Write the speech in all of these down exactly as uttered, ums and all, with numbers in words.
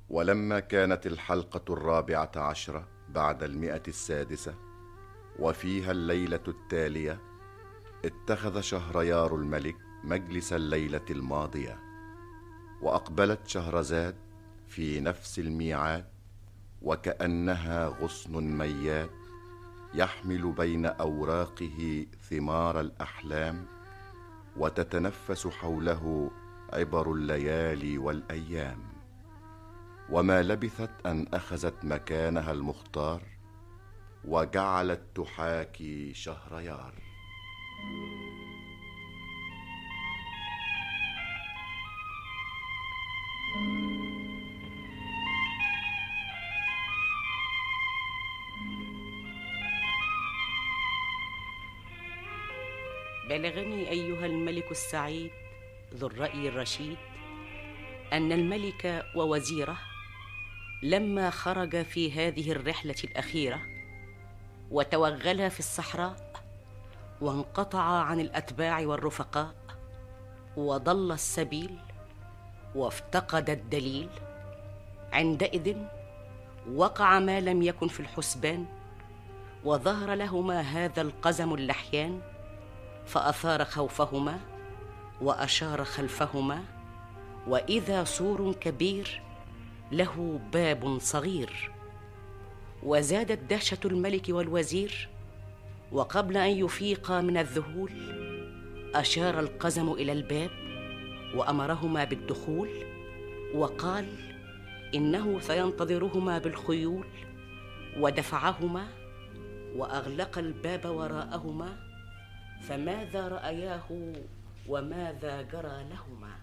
ولما كانت الحلقة الرابعة عشرة بعد المئة السادسة وفيها الليلة التالية، اتخذ شهريار الملك مجلس الليلة الماضية، وأقبلت شهرزاد في نفس الميعاد وكأنها غصن ميات يحمل بين أوراقه ثمار الأحلام، وتتنفس حوله عبر الليالي والأيام. وما لبثت أن أخذت مكانها المختار وجعلت تحاكي شهريار. بلغني أيها الملك السعيد ذو الرأي الرشيد أن الملك ووزيره لما خرج في هذه الرحلة الأخيرة وتوغلا في الصحراء وانقطعا عن الأتباع والرفقاء وضل السبيل وافتقد الدليل، عندئذ وقع ما لم يكن في الحسبان، وظهر لهما هذا القزم اللحيان، فأثار خوفهما وأشار خلفهما، وإذا سور كبير له باب صغير. وزادت دهشة الملك والوزير، وقبل أن يفيقا من الذهول أشار القزم إلى الباب وأمرهما بالدخول، وقال إنه سينتظرهما بالخيول، ودفعهما وأغلق الباب وراءهما. فماذا رأياه وماذا جرى لهما؟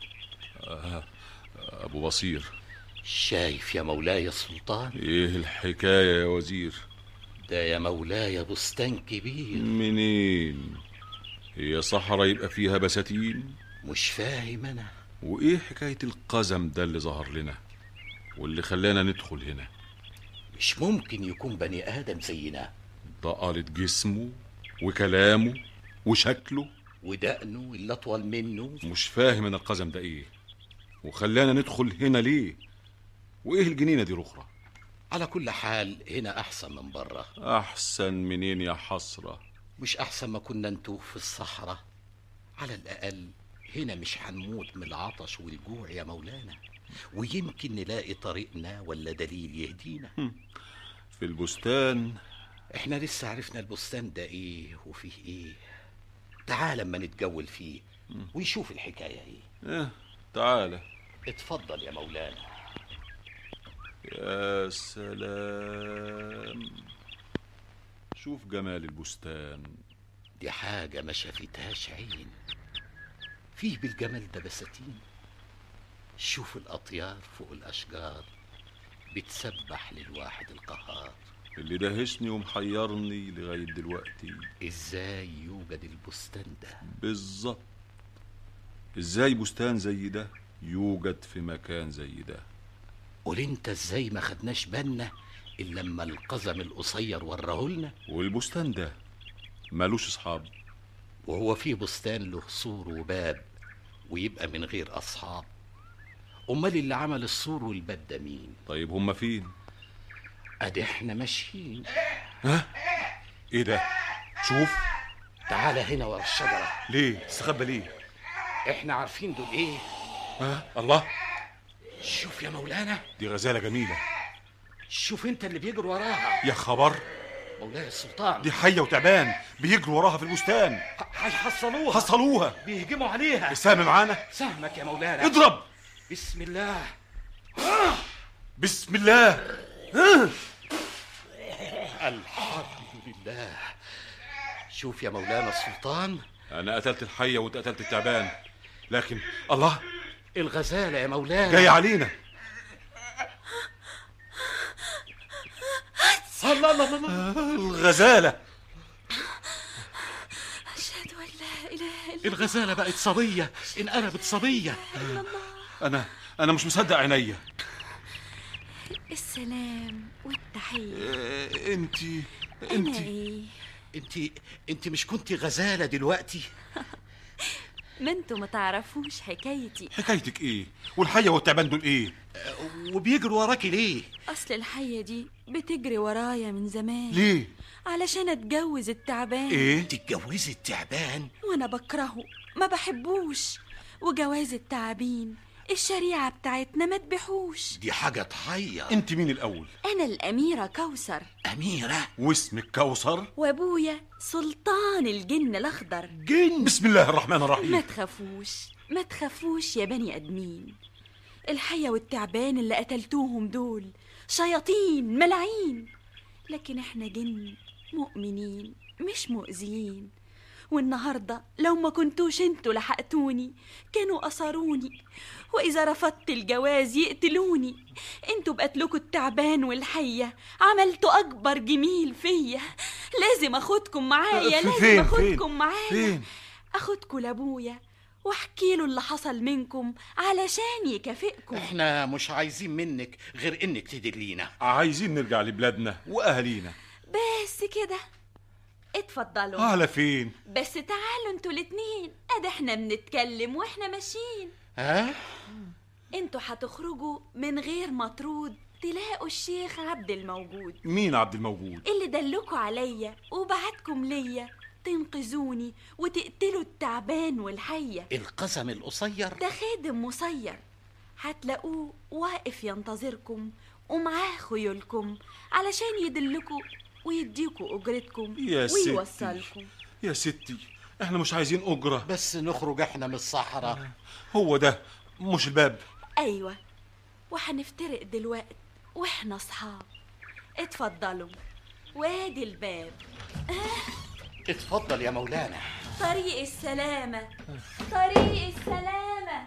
آه أبو بصير، شايف يا مولاي السلطان؟ إيه الحكاية يا وزير؟ ده يا مولاي بستان كبير. منين؟ هي صحراء يبقى فيها بساتين؟ مش فاهم أنا. وإيه حكاية القزم ده اللي ظهر لنا واللي خلانا ندخل هنا؟ مش ممكن يكون بني آدم زينا. ده قالت جسمه وكلامه وشكله ودقنه اللي أطول منه. مش فاهم أنا القزم ده إيه وخلانا ندخل هنا ليه؟ وإيه الجنينة دي رخرة؟ على كل حال هنا أحسن من بره. أحسن منين يا حسرة؟ مش أحسن ما كنا نتوه في الصحراء؟ على الأقل هنا مش هنموت من العطش والجوع يا مولانا، ويمكن نلاقي طريقنا ولا دليل يهدينا. في البستان احنا لسه عرفنا البستان ده ايه وفيه ايه. تعال اما نتجول فيه ونشوف الحكاية ايه. اه تعال. اتفضل يا مولانا. يا سلام، شوف جمال البستان. دي حاجة ما شافتهاش عين. فيه بالجمال ده بساتين. شوف الأطيار فوق الأشجار بتسبح للواحد القهار. اللي دهشني ومحيرني لغاية دلوقتي ازاي يوجد البستان ده بالظبط. ازاي بستان زي ده يوجد في مكان زي ده؟ قول انت ازاي ما خدناش بالنا الا لما القزم القصير ورهولنا. والبستان ده مالوش اصحاب؟ وهو فيه بستان له سور وباب ويبقى من غير اصحاب؟ امال اللي عمل السور والباب ده مين؟ طيب هما فين؟ ادي احنا ماشيين. ها ايه ده؟ شوف. تعالى هنا ورا الشجره. ليه استخبى ليه؟ احنا عارفين دول ايه. ها الله، شوف يا مولانا، دي غزاله جميله. شوف انت اللي بيجري وراها. يا خبر، مولاي السلطان، دي حيه وتعبان بيجروا وراها في البستان. هيحصلوها. حصلوها، بيهجموا عليها. السهم معانا. سهمك يا مولانا. اضرب. بسم الله. بسم الله. الحمد لله. شوف يا مولانا السلطان، انا قتلت الحيه وانت قتلت التعبان، لكن الله، الغزاله يا مولانا جاي علينا. الله الله الله، الغزاله. أشهد أن لا إله إلا الغزاله بقت صبيه، انقلبت صبيه. انا انا مش مصدق عينيا. السلام والتحية. إيه انتي انتي انت انت مش كنتي غزاله دلوقتي؟ ما انتوا ما تعرفوش حكايتي. حكايتك ايه؟ والحية والتعبان دول ايه؟ وبيجروا وراكي ليه؟ اصل الحية دي بتجري ورايا من زمان. ليه؟ علشان اتجوز التعبان. ايه؟ تتجوزي التعبان؟ وانا بكرهه، ما بحبوش. وجواز التعابين الشريعة بتاعتنا ما تبيحوش. دي حاجة تحير. انت مين الاول؟ انا الاميرة كوثر. أميرة؟ واسمك كوثر؟ وابويا سلطان الجن الاخضر. جن؟ بسم الله الرحمن ما الرحيم. تخافوش ما تخافوش يا بني ادمين. الحية والتعبان اللي قتلتوهم دول شياطين ملاعين، لكن احنا جن مؤمنين مش مؤذيين. والنهاردة لو ما كنتوش انتوا لحقتوني كانوا أسروني، وإذا رفضت الجواز يقتلوني. انتوا بقتلكوا التعبان والحية عملتوا أكبر جميل فيا. لازم أخدكم معايا، في- لازم فين؟ أخدكم فين؟ معايا. فين؟ أخدكوا لأبويا واحكي له اللي حصل منكم علشان يكافئكم. احنا مش عايزين منك غير انك تدلينا. عايزين نرجع لبلادنا واهالينا. بس كده، اتفضلوا. على فين؟ بس تعالوا انتوا الاتنين، ادي احنا بنتكلم واحنا ماشيين. ها؟ انتوا هتخرجوا من غير مطرود تلاقوا الشيخ عبد الموجود مين عبد الموجود؟ اللي دلكوا عليا وبعتكم ليا تنقذوني وتقتلوا التعبان والحية. القسم القصير ده خادم مصير، هتلاقوه واقف ينتظركم ومعاه خيولكم علشان يدلكوا ويديكوا أجرتكم يا ستي. ويوصلكم. يا ستي احنا مش عايزين أجرة، بس نخرج احنا من الصحراء. هو ده مش الباب؟ أيوة، وهنفترق دلوقتي واحنا أصحاب. اتفضلوا، وادي الباب. اتفضل يا مولانا. طريق السلامة، طريق السلامة.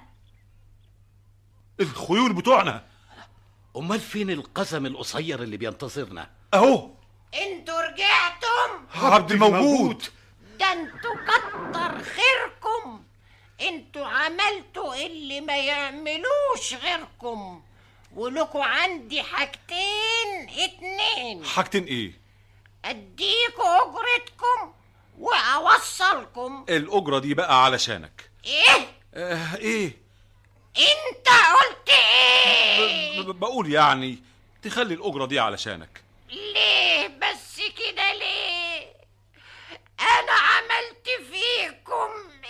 الخيول بتوعنا. امال فين القسم القصير اللي بينتظرنا؟ اهو انتوا رجعتم؟ عبد الموجود. ده انتوا كتر خيركم، انتوا عملتوا اللي ما يعملوش غيركم. ولكوا عندي حاجتين اتنين، حاجتين ايه؟ اديكوا اجرتكم واوصلكم. الأجرة دي بقى علشانك. ايه؟ اه ايه؟ انت قلت ايه؟ ب- ب- بقول يعني تخلي الأجرة دي علشانك. ليه بس كده ليه؟ انا عملت فيكم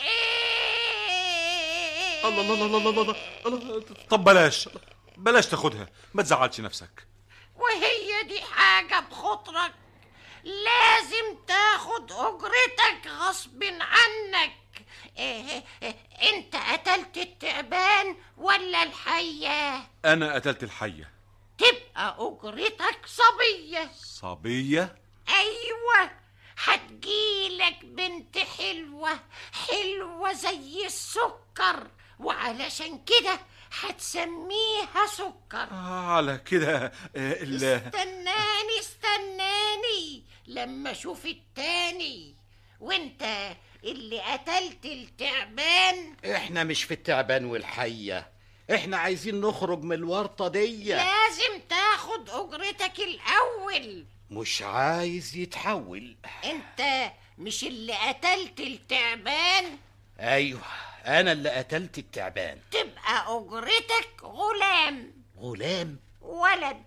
ايه؟ الله الله الله الله الله الله. طب بلاش بلاش تاخدها، ما تزعلش نفسك. وهي دي حاجة بخطرك؟ لازم تاخد أجرتك غصب عنك. إيه إيه انت قتلت التعبان ولا الحية؟ أنا قتلت الحية. تبقى أجرتك صبية. صبية؟ أيوة، هتجيلك بنت حلوة حلوة زي السكر، وعلشان كده هتسميها سكر. على كده ال استناني استناني لما اشوف التاني. وانت اللي قتلت التعبان. احنا مش في التعبان والحية، احنا عايزين نخرج من الورطة دي. لازم تاخد اجرتك الاول. مش عايز يتحول. انت مش اللي قتلت التعبان؟ ايوه، انا اللي قتلت التعبان. تبقى اجرتك غلام. غلام؟ ولد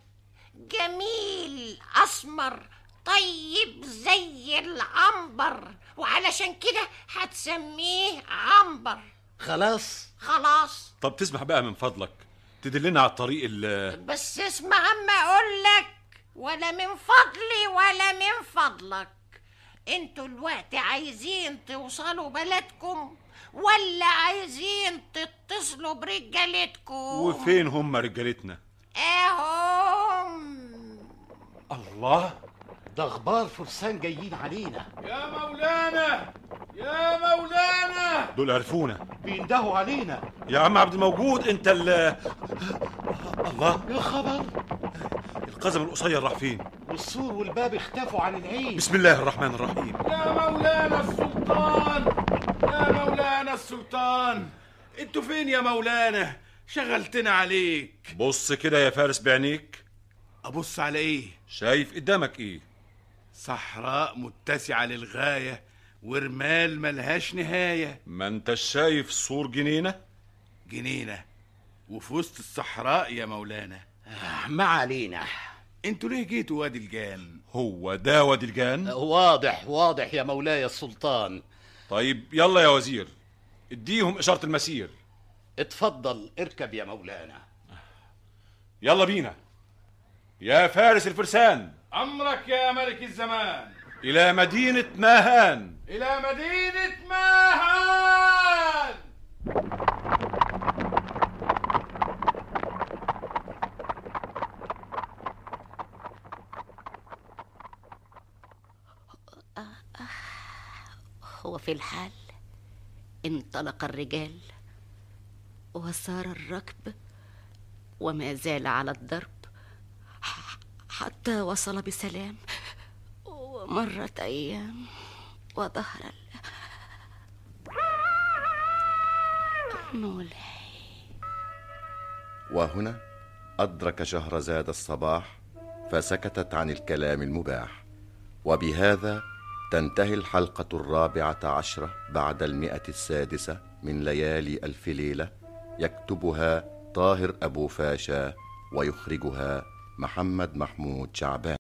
جميل اسمر طيب زي العنبر، وعلشان كده هتسميه عنبر. خلاص خلاص. طب تسمح بقى من فضلك تدلنا على الطريق ال بس اسمع عما اقول لك، ولا من فضلي ولا من فضلك. انتوا الوقت عايزين توصلوا بلدكم ولا عايزين تتصلوا برجالتكم؟ وفين هم رجالتنا؟ اهم. الله، ده اخبار فرسان جايين علينا. يا مولانا يا مولانا، دول عرفونا. بيندهوا علينا. يا عم عبد الموجود انت ال الله، يا خبر، القزم القصير راح فين؟ والسور والباب اختفوا عن العين. بسم الله الرحمن الرحيم. يا مولانا السلطان، يا مولانا السلطان، انتوا فين يا مولانا؟ شغلتنا عليك. بص كده يا فارس بعينيك. ابص على ايه؟ شايف قدامك ايه؟ صحراء متسعة للغاية ورمال ملهاش نهاية. ما انتش شايف سور جنينة؟ جنينة وفي وسط الصحراء يا مولانا. ما علينا. انتوا ليه جيتوا وادي الجان؟ هو ده وادي الجان؟ واضح واضح يا مولاي السلطان. طيب يلا يا وزير، اديهم إشارة المسير. اتفضل اركب يا مولانا. يلا بينا يا فارس الفرسان. أمرك يا ملك الزمان. إلى مدينة ماهان. إلى مدينة ماهان. وفي الحال انطلق الرجال وسار الركب وما زال على الضرب حتى وصل بسلام. ومرت أيام وظهر مولاي. وهنا أدرك شهرزاد الصباح فسكتت عن الكلام المباح. وبهذا تنتهي الحلقة الرابعة عشرة بعد المئة السادسة من ليالي ألف ليلة، يكتبها طاهر أبو فاشا ويخرجها محمد محمود شعبان.